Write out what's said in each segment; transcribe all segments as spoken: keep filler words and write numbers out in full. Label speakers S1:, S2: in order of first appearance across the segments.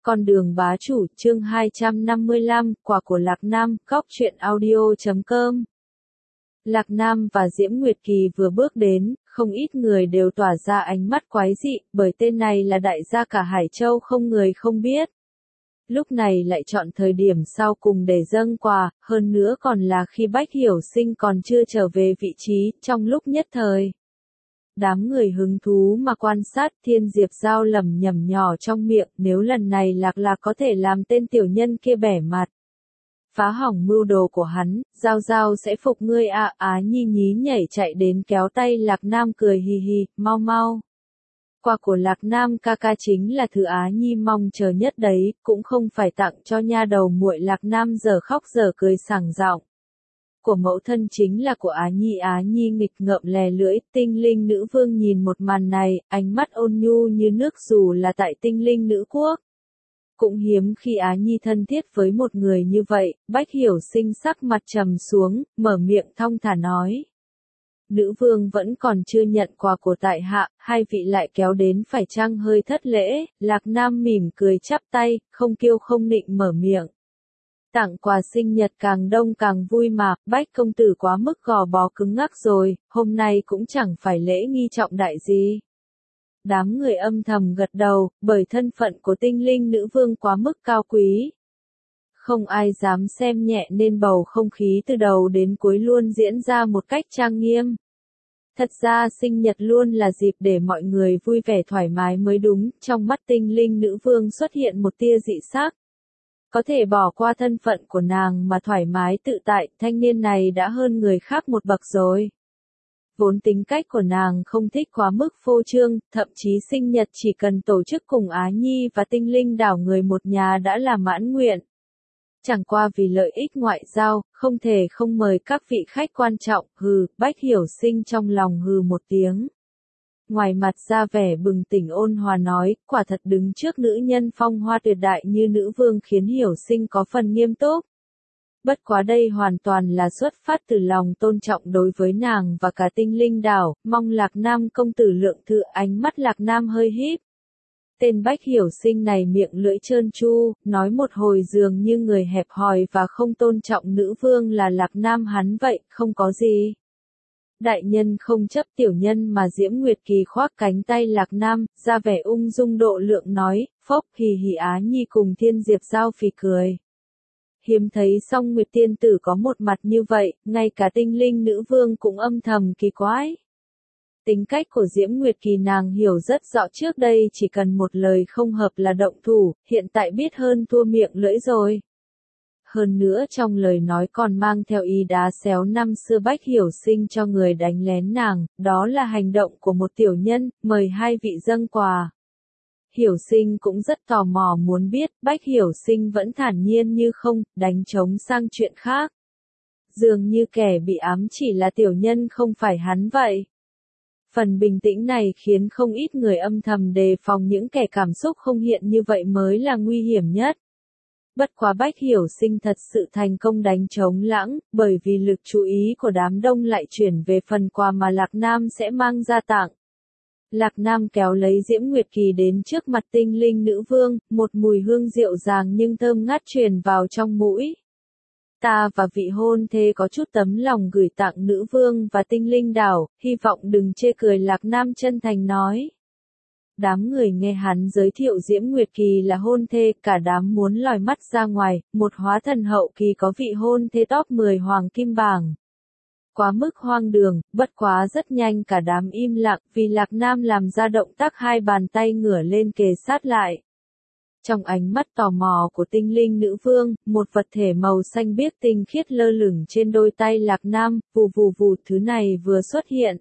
S1: Con đường bá chủ, chương hai trăm năm mươi lăm, quà của Lạc Nam, góc truyện audio chấm com. Lạc Nam và Diễm Nguyệt Kỳ vừa bước đến, không ít người đều tỏa ra ánh mắt quái dị, bởi tên này là đại gia cả Hải Châu không người không biết. Lúc này lại chọn thời điểm sau cùng để dâng quà, hơn nữa còn là khi Bách Hiểu Sinh còn chưa trở về vị trí, trong lúc nhất thời. Đám người hứng thú mà quan sát, Thiên Diệp Giao lẩm nhẩm nhỏ trong miệng, nếu lần này Lạc Lạc có thể làm tên tiểu nhân kia bẻ mặt, phá hỏng mưu đồ của hắn, Giao Giao sẽ phục ngươi à. Á Nhi nhí nhảy chạy đến kéo tay Lạc Nam cười hì hì, mau mau. Quà của Lạc Nam ca ca chính là thứ Á Nhi mong chờ nhất đấy, cũng không phải tặng cho nha đầu muội. Lạc Nam giờ khóc giờ cười sảng giọng. Của mẫu thân chính là của Á Nhi. Á Nhi nghịch ngợm lè lưỡi, tinh linh nữ vương nhìn một màn này, ánh mắt ôn nhu như nước dù là tại tinh linh nữ quốc. Cũng hiếm khi Á Nhi thân thiết với một người như vậy. Bách Hiểu Sinh sắc mặt trầm xuống, mở miệng thong thả nói. Nữ vương vẫn còn chưa nhận quà của tại hạ, hai vị lại kéo đến phải chăng hơi thất lễ. Lạc Nam mỉm cười chắp tay, không kiêu không nịnh mở miệng. Tặng quà sinh nhật càng đông càng vui mà, Bách công tử quá mức gò bó cứng ngắc rồi, hôm nay cũng chẳng phải lễ nghi trọng đại gì. Đám người âm thầm gật đầu, bởi thân phận của tinh linh nữ vương quá mức cao quý. Không ai dám xem nhẹ nên bầu không khí từ đầu đến cuối luôn diễn ra một cách trang nghiêm. Thật ra sinh nhật luôn là dịp để mọi người vui vẻ thoải mái mới đúng, trong mắt tinh linh nữ vương xuất hiện một tia dị sắc. Có thể bỏ qua thân phận của nàng mà thoải mái tự tại, thanh niên này đã hơn người khác một bậc rồi. Vốn tính cách của nàng không thích quá mức phô trương, thậm chí sinh nhật chỉ cần tổ chức cùng Á Nhi và tinh linh đảo người một nhà đã là mãn nguyện. Chẳng qua vì lợi ích ngoại giao, không thể không mời các vị khách quan trọng, hừ. Bách Hiểu Sinh trong lòng hừ một tiếng. Ngoài mặt ra vẻ bừng tỉnh ôn hòa nói, quả thật đứng trước nữ nhân phong hoa tuyệt đại như nữ vương khiến Hiểu Sinh có phần nghiêm túc. Bất quá đây hoàn toàn là xuất phát từ lòng tôn trọng đối với nàng và cả tinh linh đảo, mong Lạc Nam công tử lượng thư. Ánh mắt Lạc Nam hơi híp. Tên Bách Hiểu Sinh này miệng lưỡi trơn tru, nói một hồi dường như người hẹp hòi và không tôn trọng nữ vương là Lạc Nam hắn vậy, không có gì. Đại nhân không chấp tiểu nhân mà. Diễm Nguyệt Kỳ khoác cánh tay Lạc Nam, ra vẻ ung dung độ lượng nói, phốc. Hì hì. Á Nhi cùng Thiên Diệp Giao phì cười. Hiếm thấy Song Nguyệt tiên tử có một mặt như vậy, ngay cả tinh linh nữ vương cũng âm thầm kỳ quái. Tính cách của Diễm Nguyệt Kỳ nàng hiểu rất rõ, trước đây chỉ cần một lời không hợp là động thủ, hiện tại biết hơn thua miệng lưỡi rồi. Hơn nữa trong lời nói còn mang theo ý đá xéo năm xưa Bách Hiểu Sinh cho người đánh lén nàng, đó là hành động của một tiểu nhân, mời hai vị dâng quà. Hiểu Sinh cũng rất tò mò muốn biết, Bách Hiểu Sinh vẫn thản nhiên như không, đánh trống sang chuyện khác. Dường như kẻ bị ám chỉ là tiểu nhân không phải hắn vậy. Phần bình tĩnh này khiến không ít người âm thầm đề phòng, những kẻ cảm xúc không hiện như vậy mới là nguy hiểm nhất. Bất quá Bách Hiểu Sinh thật sự thành công đánh trống lãng, bởi vì lực chú ý của đám đông lại chuyển về phần quà mà Lạc Nam sẽ mang ra tặng. Lạc Nam kéo lấy Diễm Nguyệt Kỳ đến trước mặt tinh linh nữ vương, một mùi hương dịu dàng nhưng thơm ngát truyền vào trong mũi. Ta và vị hôn thê có chút tấm lòng gửi tặng nữ vương và tinh linh đảo, hy vọng đừng chê cười. Lạc Nam chân thành nói. Đám người nghe hắn giới thiệu Diễm Nguyệt Kỳ là hôn thê, cả đám muốn lòi mắt ra ngoài, một hóa thần hậu kỳ có vị hôn thê top mười hoàng kim bảng. Quá mức hoang đường, bất quá rất nhanh cả đám im lặng, vì Lạc Nam làm ra động tác hai bàn tay ngửa lên kề sát lại. Trong ánh mắt tò mò của tinh linh nữ vương, một vật thể màu xanh biếc tinh khiết lơ lửng trên đôi tay Lạc Nam, vù vù vù. Thứ này vừa xuất hiện.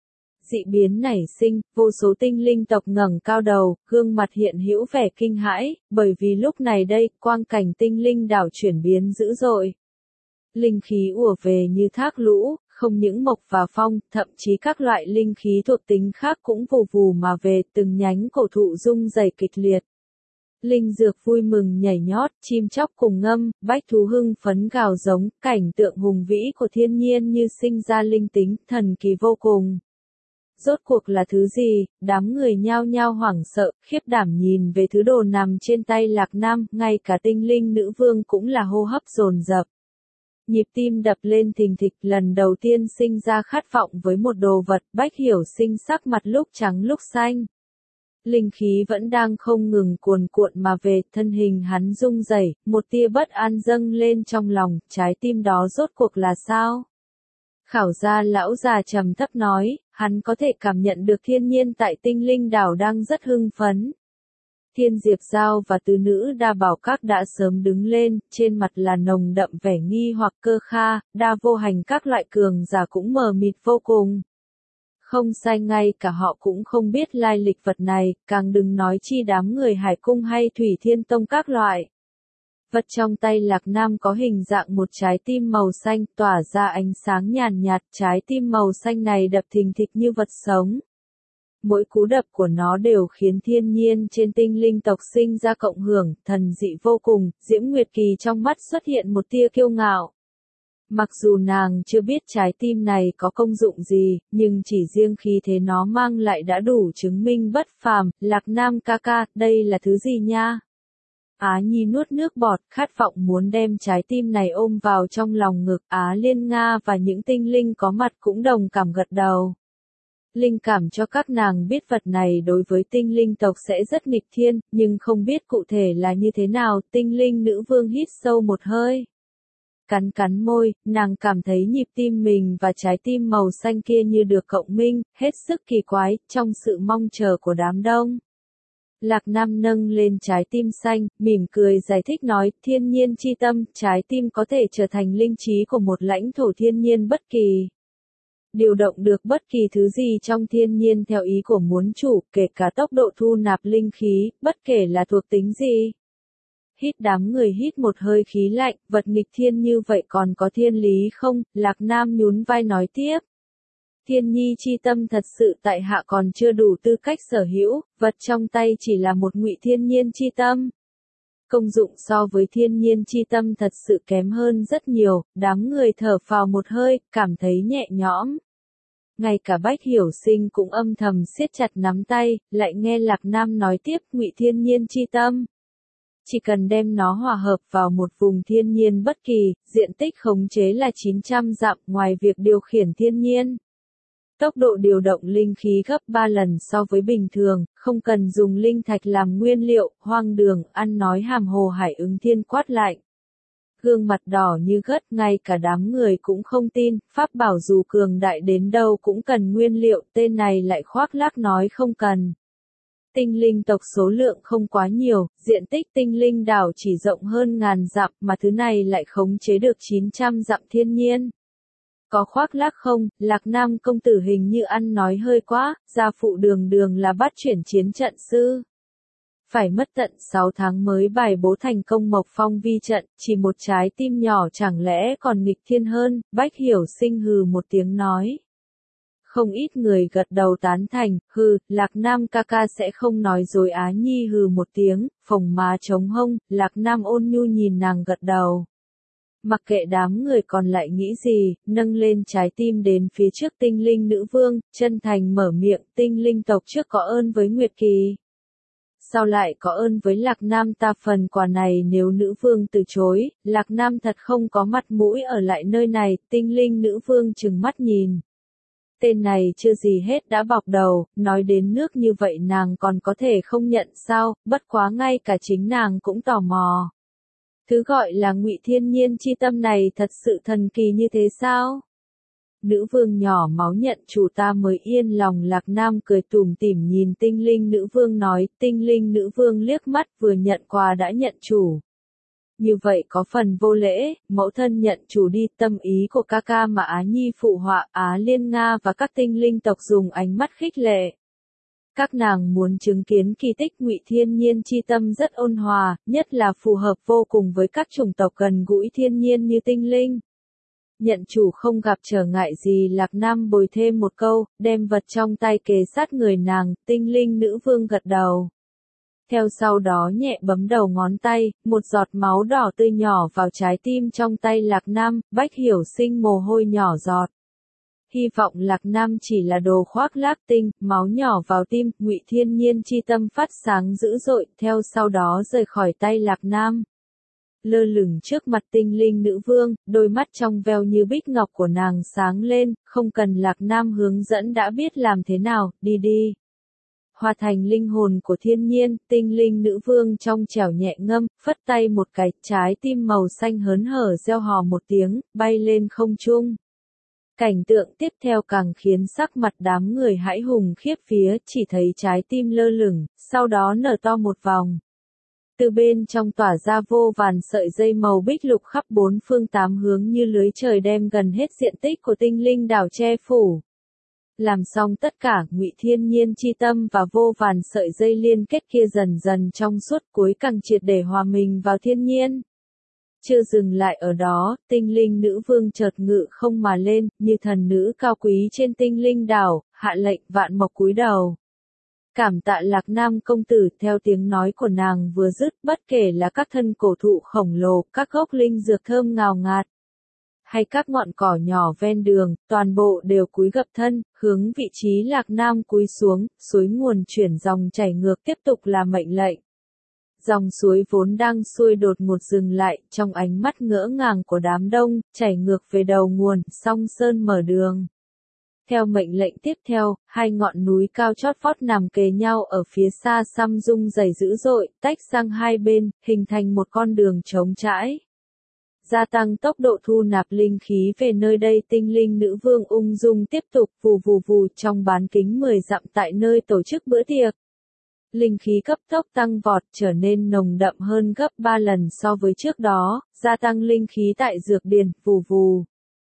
S1: Dị biến nảy sinh, vô số tinh linh tộc ngẩng cao đầu, gương mặt hiện hữu vẻ kinh hãi, bởi vì lúc này đây, quang cảnh tinh linh đảo chuyển biến dữ dội. Linh khí ùa về như thác lũ, không những mộc và phong, thậm chí các loại linh khí thuộc tính khác cũng vù vù mà về, từng nhánh cổ thụ rung rẩy kịch liệt. Linh dược vui mừng nhảy nhót, chim chóc cùng ngâm, bách thú hưng phấn gào giống, cảnh tượng hùng vĩ của thiên nhiên như sinh ra linh tính, thần kỳ vô cùng. rốt cuộc là thứ gì, đám người nhao nhao hoảng sợ, khiếp đảm nhìn về thứ đồ nằm trên tay Lạc Nam, ngay cả tinh linh nữ vương cũng là hô hấp dồn dập. Nhịp tim đập lên thình thịch, lần đầu tiên sinh ra khát vọng với một đồ vật, Bách Hiểu Sinh sắc mặt lúc trắng lúc xanh. Linh khí vẫn đang không ngừng cuồn cuộn mà về, thân hình hắn rung rẩy, một tia bất an dâng lên trong lòng, trái tim đó rốt cuộc là sao? Khảo gia lão già trầm thấp nói, hắn có thể cảm nhận được thiên nhiên tại tinh linh đảo đang rất hưng phấn. Thiên Diệp Giao và tứ nữ đa bảo các đã sớm đứng lên, trên mặt là nồng đậm vẻ nghi hoặc cơ kha, đa vô hành các loại cường giả cũng mờ mịt vô cùng. Không sai, ngay cả họ cũng không biết lai lịch vật này, càng đừng nói chi đám người Hải Cung hay Thủy Thiên Tông các loại. Vật trong tay Lạc Nam có hình dạng một trái tim màu xanh, tỏa ra ánh sáng nhàn nhạt, trái tim màu xanh này đập thình thịch như vật sống. Mỗi cú đập của nó đều khiến thiên nhiên trên tinh linh tộc sinh ra cộng hưởng, thần dị vô cùng, Diễm Nguyệt Kỳ trong mắt xuất hiện một tia kiêu ngạo. Mặc dù nàng chưa biết trái tim này có công dụng gì, nhưng chỉ riêng khí thế nó mang lại đã đủ chứng minh bất phàm. Lạc Nam ca ca, đây là thứ gì nha? Á Nhi nuốt nước bọt, khát vọng muốn đem trái tim này ôm vào trong lòng ngực. Á Liên Nga và những tinh linh có mặt cũng đồng cảm gật đầu. Linh cảm cho các nàng biết vật này đối với tinh linh tộc sẽ rất nghịch thiên, nhưng không biết cụ thể là như thế nào. Tinh linh nữ vương hít sâu một hơi. Cắn cắn môi, nàng cảm thấy nhịp tim mình và trái tim màu xanh kia như được cộng minh, hết sức kỳ quái, trong sự mong chờ của đám đông. Lạc Nam nâng lên trái tim xanh, mỉm cười giải thích nói, thiên nhiên chi tâm, trái tim có thể trở thành linh trí của một lãnh thổ thiên nhiên bất kỳ. Điều động được bất kỳ thứ gì trong thiên nhiên theo ý của muốn chủ, kể cả tốc độ thu nạp linh khí, bất kể là thuộc tính gì. Hít đám người hít một hơi khí lạnh, vật nghịch thiên như vậy còn có thiên lý không? Lạc Nam nhún vai nói tiếp. Thiên nhi chi tâm thật sự tại hạ còn chưa đủ tư cách sở hữu, vật trong tay chỉ là một ngụy thiên nhiên chi tâm. Công dụng so với thiên nhiên chi tâm thật sự kém hơn rất nhiều, đám người thở phào một hơi, cảm thấy nhẹ nhõm. Ngay cả Bách Hiểu Sinh cũng âm thầm siết chặt nắm tay, lại nghe Lạc Nam nói tiếp, ngụy thiên nhiên chi tâm. Chỉ cần đem nó hòa hợp vào một vùng thiên nhiên bất kỳ, diện tích khống chế là chín trăm dặm, ngoài việc điều khiển thiên nhiên. Tốc độ điều động linh khí gấp ba lần so với bình thường, không cần dùng linh thạch làm nguyên liệu, hoang đường, ăn nói hàm hồ Hải Ứng Thiên quát lạnh. Gương mặt đỏ như gất, ngay cả đám người cũng không tin, pháp bảo dù cường đại đến đâu cũng cần nguyên liệu, tên này lại khoác lác nói không cần. Tinh linh tộc số lượng không quá nhiều, diện tích tinh linh đảo chỉ rộng hơn ngàn dặm, mà thứ này lại khống chế được chín trăm dặm thiên nhiên. Có khoác lác không? Lạc Nam công tử hình như ăn nói hơi quá, gia phụ đường đường là bắt chuyển chiến trận sư. Phải mất tận sáu tháng mới bài bố thành công Mộc Phong vi trận, chỉ một trái tim nhỏ chẳng lẽ còn nghịch thiên hơn? Bách Hiểu Sinh hừ một tiếng nói. Không ít người gật đầu tán thành, hừ, Lạc Nam ca ca sẽ không nói dối. Á Nhi hừ một tiếng, phồng má trống hông, Lạc Nam ôn nhu nhìn nàng gật đầu. Mặc kệ đám người còn lại nghĩ gì, nâng lên trái tim đến phía trước tinh linh nữ vương, chân thành mở miệng, tinh linh tộc trước có ơn với Nguyệt Kỳ. Sao lại có ơn với Lạc Nam ta, phần quà này nếu nữ vương từ chối, Lạc Nam thật không có mặt mũi ở lại nơi này. Tinh linh nữ vương trừng mắt nhìn. Tên này chưa gì hết đã bọc đầu, nói đến nước như vậy nàng còn có thể không nhận sao, bất quá ngay cả chính nàng cũng tò mò. Thứ gọi là ngụy thiên nhiên chi tâm này thật sự thần kỳ như thế sao? Nữ vương nhỏ máu nhận chủ ta mới yên lòng. Lạc Nam cười tủm tỉm nhìn tinh linh nữ vương nói, tinh linh nữ vương liếc mắt vừa nhận quà đã nhận chủ. Như vậy có phần vô lễ, mẫu thân nhận chủ đi, tâm ý của ca ca mà Á Nhi phụ họa. Á Liên Nga và các tinh linh tộc dùng ánh mắt khích lệ. Các nàng muốn chứng kiến kỳ tích ngụy thiên nhiên chi tâm rất ôn hòa, nhất là phù hợp vô cùng với các chủng tộc gần gũi thiên nhiên như tinh linh. Nhận chủ không gặp trở ngại gì. Lạc Nam bồi thêm một câu, đem vật trong tay kề sát người nàng, tinh linh nữ vương gật đầu. Theo sau đó nhẹ bấm đầu ngón tay, một giọt máu đỏ tươi nhỏ vào trái tim trong tay Lạc Nam, Bách Hiểu Sinh mồ hôi nhỏ giọt. hy vọng Lạc Nam chỉ là đồ khoác lác tinh, máu nhỏ vào tim, Ngụy Thiên Nhiên chi tâm phát sáng dữ dội, theo sau đó rời khỏi tay Lạc Nam. Lơ lửng trước mặt tinh linh nữ vương, đôi mắt trong veo như bích ngọc của nàng sáng lên, không cần Lạc Nam hướng dẫn đã biết làm thế nào, đi đi. Hòa thành linh hồn của thiên nhiên, tinh linh nữ vương trong trẻo nhẹ ngâm, phất tay một cái, trái tim màu xanh hớn hở reo hò một tiếng, bay lên không trung. Cảnh tượng tiếp theo càng khiến sắc mặt đám người hãi hùng khiếp vía, chỉ thấy trái tim lơ lửng, sau đó nở to một vòng. Từ bên trong tỏa ra vô vàn sợi dây màu bích lục khắp bốn phương tám hướng như lưới trời đem gần hết diện tích của tinh linh đảo che phủ. Làm xong tất cả, Ngụy Thiên Nhiên chi tâm và vô vàn sợi dây liên kết kia dần dần trong suốt cuối càng triệt để hòa mình vào thiên nhiên. Chưa dừng lại ở đó, tinh linh nữ vương chợt ngự không mà lên, như thần nữ cao quý trên tinh linh đảo, hạ lệnh vạn mộc cúi đầu. Cảm tạ Lạc Nam công tử, theo tiếng nói của nàng vừa dứt, bất kể là các thân cổ thụ khổng lồ, các gốc linh dược thơm ngào ngạt, hay các ngọn cỏ nhỏ ven đường, toàn bộ đều cúi gập thân, hướng vị trí Lạc Nam cúi xuống, suối nguồn chuyển dòng chảy ngược tiếp tục là mệnh lệnh. Dòng suối vốn đang xuôi đột ngột dừng lại, trong ánh mắt ngỡ ngàng của đám đông, chảy ngược về đầu nguồn, song sơn mở đường. Theo mệnh lệnh tiếp theo, hai ngọn núi cao chót vót nằm kề nhau ở phía xa xăm rung dày dữ dội, tách sang hai bên, hình thành một con đường trống trải. Gia tăng tốc độ thu nạp linh khí về nơi đây, tinh linh nữ vương ung dung tiếp tục vù vù vù trong bán kính mười dặm tại nơi tổ chức bữa tiệc. Linh khí cấp tốc tăng vọt, trở nên nồng đậm hơn gấp ba lần so với trước đó, gia tăng linh khí tại dược điền, vù vù.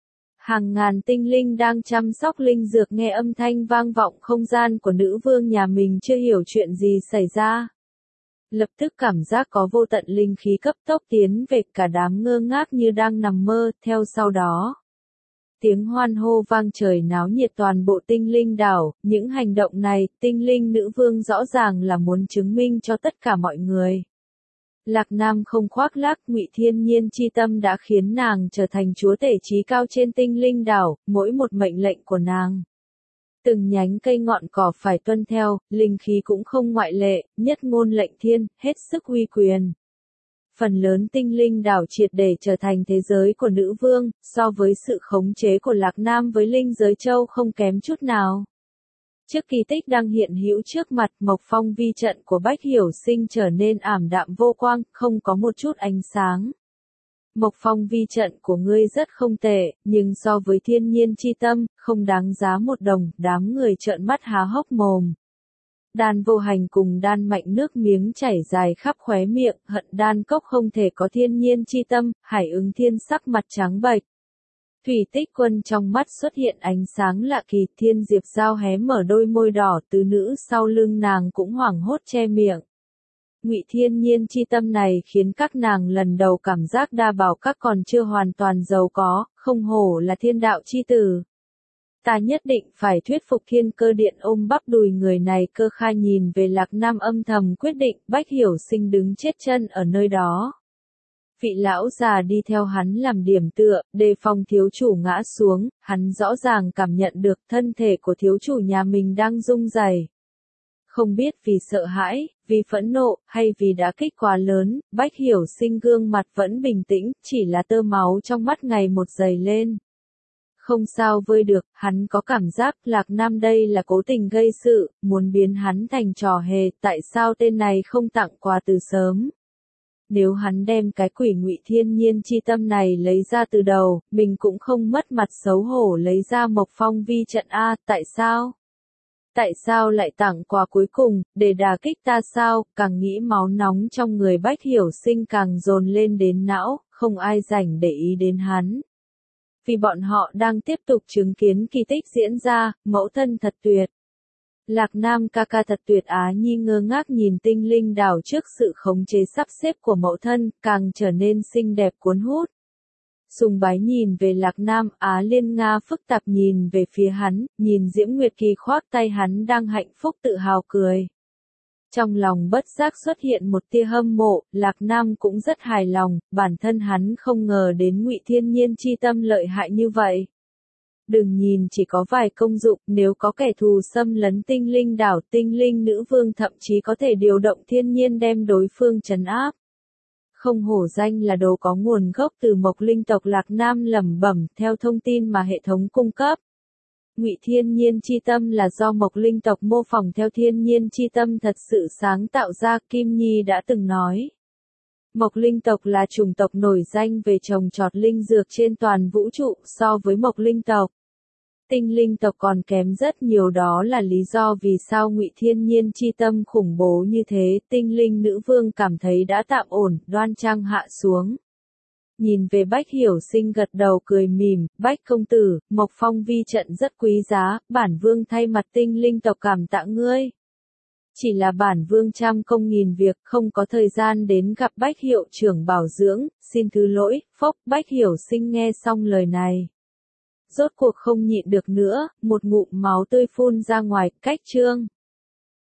S1: Hàng ngàn tinh linh đang chăm sóc linh dược nghe âm thanh vang vọng không gian của nữ vương nhà mình chưa hiểu chuyện gì xảy ra. Lập tức cảm giác có vô tận linh khí cấp tốc tiến về, cả đám ngơ ngác như đang nằm mơ, theo sau đó. Tiếng hoan hô vang trời náo nhiệt toàn bộ tinh linh đảo, những hành động này, tinh linh nữ vương rõ ràng là muốn chứng minh cho tất cả mọi người. Lạc Nam không khoác lác, Ngụy Thiên Nhiên chi tâm đã khiến nàng trở thành chúa tể trí cao trên tinh linh đảo, mỗi một mệnh lệnh của nàng. Từng nhánh cây ngọn cỏ phải tuân theo, linh khí cũng không ngoại lệ, nhất ngôn lệnh thiên, hết sức uy quyền. Phần lớn tinh linh đảo triệt để trở thành thế giới của nữ vương, so với sự khống chế của Lạc Nam với linh giới châu không kém chút nào. Trước kỳ tích đang hiện hữu trước mặt, mộc phong vi trận của Bách Hiểu Sinh trở nên ảm đạm vô quang, không có một chút ánh sáng. Mộc phong vi trận của ngươi rất không tệ, nhưng so với thiên nhiên chi tâm, không đáng giá một đồng, đám người trợn mắt há hốc mồm. Đan Vô Hành cùng Đan Mạnh nước miếng chảy dài khắp khóe miệng, hận Đan Cốc không thể có thiên nhiên chi tâm, Hải Ứng Thiên sắc mặt trắng bệch. Thủy Tích Quân trong mắt xuất hiện ánh sáng lạ kỳ, Thiên Diệp Giao hé mở đôi môi đỏ, tứ nữ sau lưng nàng cũng hoảng hốt che miệng. Ngụy Thiên Nhiên chi tâm này khiến các nàng lần đầu cảm giác đa bảo các còn chưa hoàn toàn giàu có, không hổ là thiên đạo chi tử. Ta nhất định phải thuyết phục Thiên Cơ Điện ôm bắp đùi người này, Cơ Khai nhìn về Lạc Nam âm thầm quyết định, Bách Hiểu Sinh đứng chết chân ở nơi đó. Vị lão già đi theo hắn làm điểm tựa, đề phòng thiếu chủ ngã xuống, hắn rõ ràng cảm nhận được thân thể của thiếu chủ nhà mình đang rung rẩy. Không biết vì sợ hãi, vì phẫn nộ, hay vì đã kích quá lớn, Bách Hiểu Sinh gương mặt vẫn bình tĩnh, chỉ là tơ máu trong mắt ngày một dày lên. Không sao vơi được, hắn có cảm giác Lạc Nam đây là cố tình gây sự, muốn biến hắn thành trò hề, tại sao tên này không tặng quà từ sớm. Nếu hắn đem cái quỷ Ngụy Thiên Nhiên chi tâm này lấy ra từ đầu, mình cũng không mất mặt xấu hổ lấy ra Mộc Phong vi trận A, tại sao? Tại sao lại tặng quà cuối cùng, để đả kích ta sao? Càng nghĩ máu nóng trong người Bách Hiểu Sinh càng dồn lên đến não, không ai rảnh để ý đến hắn. Vì bọn họ đang tiếp tục chứng kiến kỳ tích diễn ra, mẫu thân thật tuyệt. Lạc Nam ca ca thật tuyệt Á Nhi ngơ ngác nhìn tinh linh đảo trước sự khống chế sắp xếp của mẫu thân, càng trở nên xinh đẹp cuốn hút. Sùng bái nhìn về Lạc Nam, Á Liên Nga phức tạp nhìn về phía hắn, nhìn Diễm Nguyệt Kỳ khoác tay hắn đang hạnh phúc tự hào cười. Trong lòng bất giác xuất hiện một tia hâm mộ, Lạc Nam cũng rất hài lòng, bản thân hắn không ngờ đến Ngụy Thiên Nhiên chi tâm lợi hại như vậy. Đừng nhìn chỉ có vài công dụng, nếu có kẻ thù xâm lấn tinh linh đảo, tinh linh nữ vương thậm chí có thể điều động thiên nhiên đem đối phương trấn áp. Không hổ danh là đồ có nguồn gốc từ Mộc Linh tộc Lạc Nam lẩm bẩm, theo thông tin mà hệ thống cung cấp. Ngụy Thiên Nhiên chi tâm là do Mộc Linh tộc mô phỏng theo thiên nhiên chi tâm thật sự sáng tạo ra, Kim Nhi đã từng nói. Mộc Linh tộc là chủng tộc nổi danh về trồng trọt linh dược trên toàn vũ trụ, so với Mộc Linh tộc. Tinh linh tộc còn kém rất nhiều, đó là lý do vì sao Ngụy Thiên Nhiên chi tâm khủng bố như thế. Tinh linh nữ vương cảm thấy đã tạm ổn, đoan trang hạ xuống. Nhìn về Bách Hiểu Sinh gật đầu cười mỉm, Bách công tử, Mộc Phong vi trận rất quý giá, bản vương thay mặt tinh linh tộc cảm tạ ngươi. Chỉ là bản vương trăm công nghìn việc, không có thời gian đến gặp Bách hiệu trưởng bảo dưỡng, xin thứ lỗi. Phốc. Bách Hiểu Sinh nghe xong lời này, rốt cuộc không nhịn được nữa, một ngụm máu tươi phun ra ngoài. Cách chương